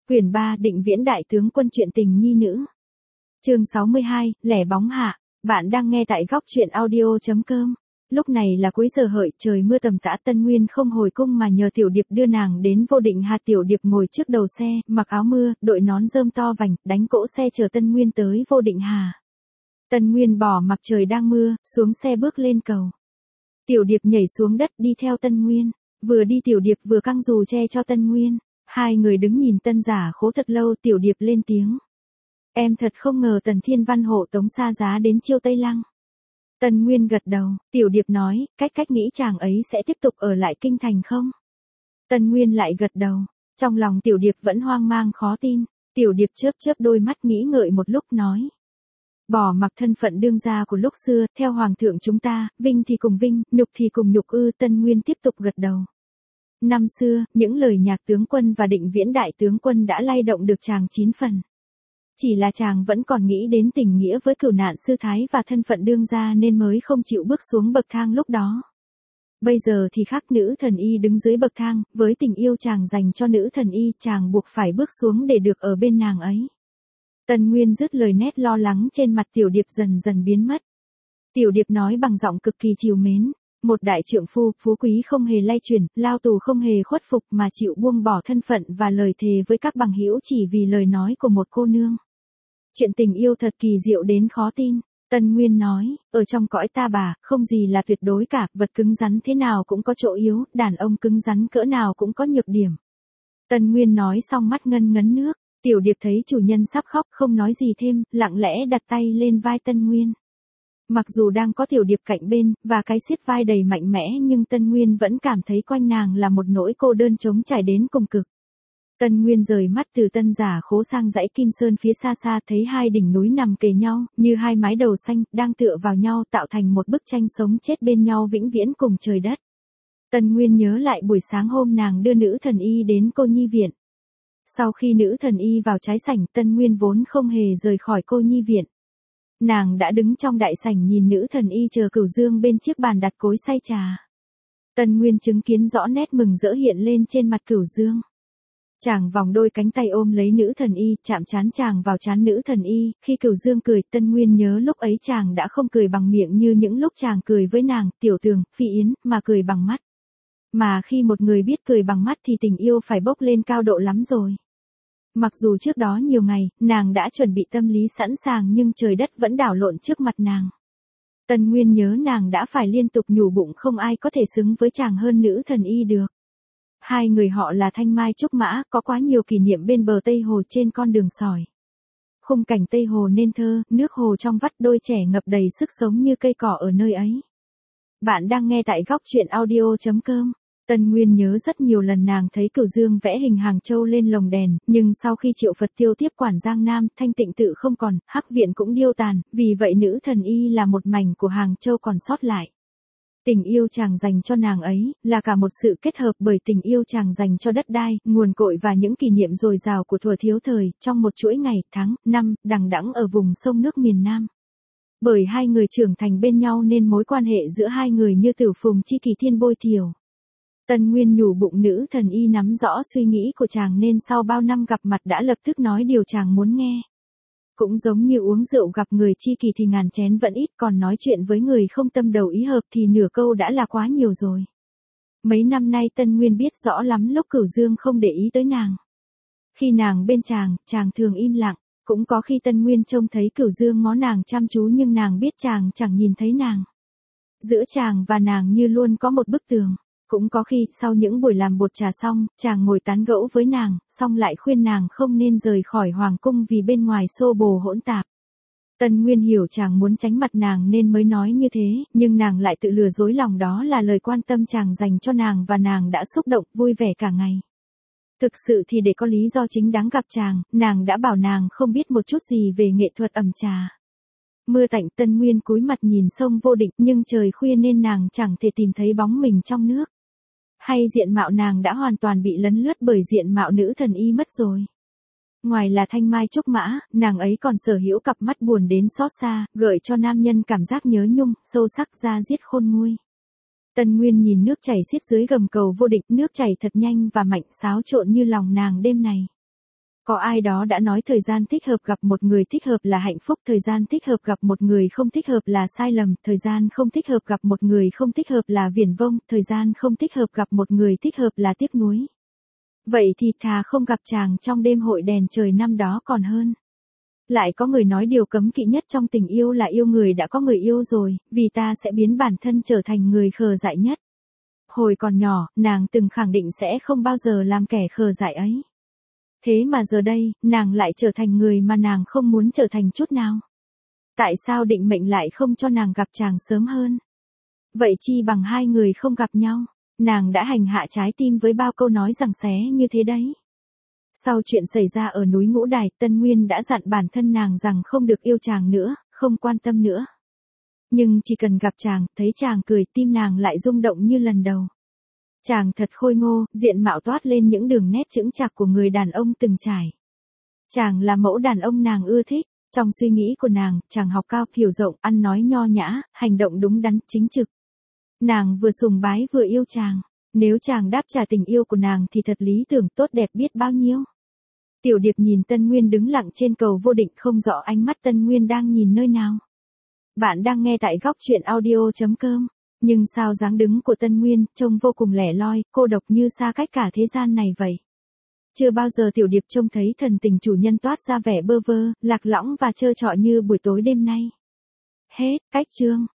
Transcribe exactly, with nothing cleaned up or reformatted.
Quyển ba Định Viễn Đại Tướng Quân Chuyện Tình Nhi Nữ. Chương sáu mươi hai, Lẻ Bóng Hạ. Bạn đang nghe tại góc truyện audio.com. Lúc này là cuối giờ hợi, trời mưa tầm tã. Tân Nguyên không hồi cung mà nhờ Tiểu Điệp đưa nàng đến Vô Định Hà. Tiểu Điệp ngồi trước đầu xe, mặc áo mưa, đội nón rơm to vành, đánh cỗ xe chờ Tân Nguyên tới Vô Định Hà. Tân Nguyên bỏ mặc trời đang mưa, xuống xe bước lên cầu. Tiểu Điệp nhảy xuống đất đi theo Tân Nguyên. Vừa đi Tiểu Điệp vừa căng dù che cho Tân Nguyên. Hai người đứng nhìn Tân Giả Khố thật lâu. Tiểu Điệp lên tiếng. Em thật không ngờ Tần Thiên Văn hộ tống xa giá đến Chiêu Tây Lăng. Tân Nguyên gật đầu. Tiểu Điệp nói, cách cách nghĩ chàng ấy sẽ tiếp tục ở lại kinh thành không? Tân Nguyên lại gật đầu. Trong lòng Tiểu Điệp vẫn hoang mang khó tin. Tiểu Điệp chớp chớp đôi mắt nghĩ ngợi một lúc nói. Bỏ mặc thân phận đương gia của lúc xưa, theo hoàng thượng chúng ta, vinh thì cùng vinh, nhục thì cùng nhục ư. Tân Nguyên tiếp tục gật đầu. Năm xưa, những lời nhạc tướng quân và Định Viễn Đại Tướng Quân đã lay động được chàng chín phần. Chỉ là chàng vẫn còn nghĩ đến tình nghĩa với cửu nạn sư thái và thân phận đương gia nên mới không chịu bước xuống bậc thang lúc đó. Bây giờ thì khác, nữ thần y đứng dưới bậc thang, với tình yêu chàng dành cho nữ thần y, chàng buộc phải bước xuống để được ở bên nàng ấy. Tân Nguyên dứt lời, nét lo lắng trên mặt Tiểu Điệp dần dần biến mất. Tiểu Điệp nói bằng giọng cực kỳ trìu mến. Một đại trượng phu, phú quý không hề lay chuyển, lao tù không hề khuất phục mà chịu buông bỏ thân phận và lời thề với các bằng hữu chỉ vì lời nói của một cô nương. Chuyện tình yêu thật kỳ diệu đến khó tin. Tân Nguyên nói, ở trong cõi ta bà, không gì là tuyệt đối cả, vật cứng rắn thế nào cũng có chỗ yếu, đàn ông cứng rắn cỡ nào cũng có nhược điểm. Tân Nguyên nói xong mắt ngân ngấn nước. Tiểu Điệp thấy chủ nhân sắp khóc không nói gì thêm, lặng lẽ đặt tay lên vai Tân Nguyên. Mặc dù đang có Tiểu Điệp cạnh bên, và cái xiết vai đầy mạnh mẽ nhưng Tân Nguyên vẫn cảm thấy quanh nàng là một nỗi cô đơn trống trải đến cùng cực. Tân Nguyên rời mắt từ Tân Giả Khố sang dãy Kim Sơn phía xa xa, thấy hai đỉnh núi nằm kề nhau, như hai mái đầu xanh, đang tựa vào nhau tạo thành một bức tranh sống chết bên nhau vĩnh viễn cùng trời đất. Tân Nguyên nhớ lại buổi sáng hôm nàng đưa nữ thần y đến Cô Nhi Viện. Sau khi nữ thần y vào trái sảnh, Tân Nguyên vốn không hề rời khỏi Cô Nhi Viện. Nàng đã đứng trong đại sảnh nhìn nữ thần y chờ Cửu Dương bên chiếc bàn đặt cối xay trà. Tân Nguyên chứng kiến rõ nét mừng rỡ hiện lên trên mặt Cửu Dương. Chàng vòng đôi cánh tay ôm lấy nữ thần y, chạm trán chàng vào trán nữ thần y, khi Cửu Dương cười, Tân Nguyên nhớ lúc ấy chàng đã không cười bằng miệng như những lúc chàng cười với nàng, Tiểu Tường, Phi Yến, mà cười bằng mắt. Mà khi một người biết cười bằng mắt thì tình yêu phải bốc lên cao độ lắm rồi. Mặc dù trước đó nhiều ngày, nàng đã chuẩn bị tâm lý sẵn sàng nhưng trời đất vẫn đảo lộn trước mặt nàng. Tân Nguyên nhớ nàng đã phải liên tục nhủ bụng không ai có thể xứng với chàng hơn nữ thần y được. Hai người họ là Thanh Mai Trúc Mã, có quá nhiều kỷ niệm bên bờ Tây Hồ trên con đường sỏi. Khung cảnh Tây Hồ nên thơ, nước hồ trong vắt, đôi trẻ ngập đầy sức sống như cây cỏ ở nơi ấy. Bạn đang nghe tại góc truyện audio.com. Tân Nguyên nhớ rất nhiều lần nàng thấy Cửu Dương vẽ hình Hàng Châu lên lồng đèn, nhưng sau khi Triệu Phật Tiêu tiếp quản Giang Nam, Thanh Tịnh tự không còn, Hắc Viện cũng điêu tàn, vì vậy nữ thần y là một mảnh của Hàng Châu còn sót lại. Tình yêu chàng dành cho nàng ấy, là cả một sự kết hợp bởi tình yêu chàng dành cho đất đai, nguồn cội và những kỷ niệm dồi dào của thuở thiếu thời, trong một chuỗi ngày, tháng, năm, đằng đẵng ở vùng sông nước miền Nam. Bởi hai người trưởng thành bên nhau nên mối quan hệ giữa hai người như tử phùng chi kỳ thiên bôi thiều. Tân Nguyên nhủ bụng nữ thần y nắm rõ suy nghĩ của chàng nên sau bao năm gặp mặt đã lập tức nói điều chàng muốn nghe. Cũng giống như uống rượu gặp người chi kỳ thì ngàn chén vẫn ít, còn nói chuyện với người không tâm đầu ý hợp thì nửa câu đã là quá nhiều rồi. Mấy năm nay Tân Nguyên biết rõ lắm lúc Cửu Dương không để ý tới nàng. Khi nàng bên chàng, chàng thường im lặng, cũng có khi Tân Nguyên trông thấy Cửu Dương ngó nàng chăm chú nhưng nàng biết chàng chẳng nhìn thấy nàng. Giữa chàng và nàng như luôn có một bức tường. Cũng có khi, sau những buổi làm bột trà xong, chàng ngồi tán gẫu với nàng, xong lại khuyên nàng không nên rời khỏi hoàng cung vì bên ngoài xô bồ hỗn tạp. Tân Nguyên hiểu chàng muốn tránh mặt nàng nên mới nói như thế, nhưng nàng lại tự lừa dối lòng đó là lời quan tâm chàng dành cho nàng và nàng đã xúc động, vui vẻ cả ngày. Thực sự thì để có lý do chính đáng gặp chàng, nàng đã bảo nàng không biết một chút gì về nghệ thuật ẩm trà. Mưa tạnh, Tân Nguyên cúi mặt nhìn sông Vô Định nhưng trời khuya nên nàng chẳng thể tìm thấy bóng mình trong nước. Hay diện mạo nàng đã hoàn toàn bị lấn lướt bởi diện mạo nữ thần y mất rồi. Ngoài là Thanh Mai Trúc Mã, nàng ấy còn sở hữu cặp mắt buồn đến xót xa, gợi cho nam nhân cảm giác nhớ nhung, sâu sắc da diết khôn nguôi. Tân Nguyên nhìn nước chảy xiết dưới gầm cầu Vô Định, nước chảy thật nhanh và mạnh xáo trộn như lòng nàng đêm này. Có ai đó đã nói thời gian thích hợp gặp một người thích hợp là hạnh phúc, thời gian thích hợp gặp một người không thích hợp là sai lầm, thời gian không thích hợp gặp một người không thích hợp là viển vông, thời gian không thích hợp gặp một người thích hợp là tiếc nuối. Vậy thì thà không gặp chàng trong đêm hội đèn trời năm đó còn hơn. Lại có người nói điều cấm kỵ nhất trong tình yêu là yêu người đã có người yêu rồi, vì ta sẽ biến bản thân trở thành người khờ dại nhất. Hồi còn nhỏ, nàng từng khẳng định sẽ không bao giờ làm kẻ khờ dại ấy. Thế mà giờ đây, nàng lại trở thành người mà nàng không muốn trở thành chút nào. Tại sao định mệnh lại không cho nàng gặp chàng sớm hơn? Vậy chi bằng hai người không gặp nhau, nàng đã hành hạ trái tim với bao câu nói rằng xé như thế đấy. Sau chuyện xảy ra ở núi Ngũ Đài, Tân Nguyên đã dặn bản thân nàng rằng không được yêu chàng nữa, không quan tâm nữa. Nhưng chỉ cần gặp chàng, thấy chàng cười, tim nàng lại rung động như lần đầu. Chàng thật khôi ngô, diện mạo toát lên những đường nét chững chạc của người đàn ông từng trải. Chàng là mẫu đàn ông nàng ưa thích, trong suy nghĩ của nàng, chàng học cao, hiểu rộng, ăn nói nho nhã, hành động đúng đắn, chính trực. Nàng vừa sùng bái vừa yêu chàng, nếu chàng đáp trả tình yêu của nàng thì thật lý tưởng tốt đẹp biết bao nhiêu. Tiểu Điệp nhìn Tân Nguyên đứng lặng trên cầu vô định, không rõ ánh mắt Tân Nguyên đang nhìn nơi nào. Bạn đang nghe tại góc truyện audio chấm com. Nhưng sao dáng đứng của Tân Nguyên trông vô cùng lẻ loi, cô độc như xa cách cả thế gian này vậy. Chưa bao giờ Tiểu Điệp trông thấy thần tình chủ nhân toát ra vẻ bơ vơ, lạc lõng và trơ trọi như buổi tối đêm nay. Hết, cách chương.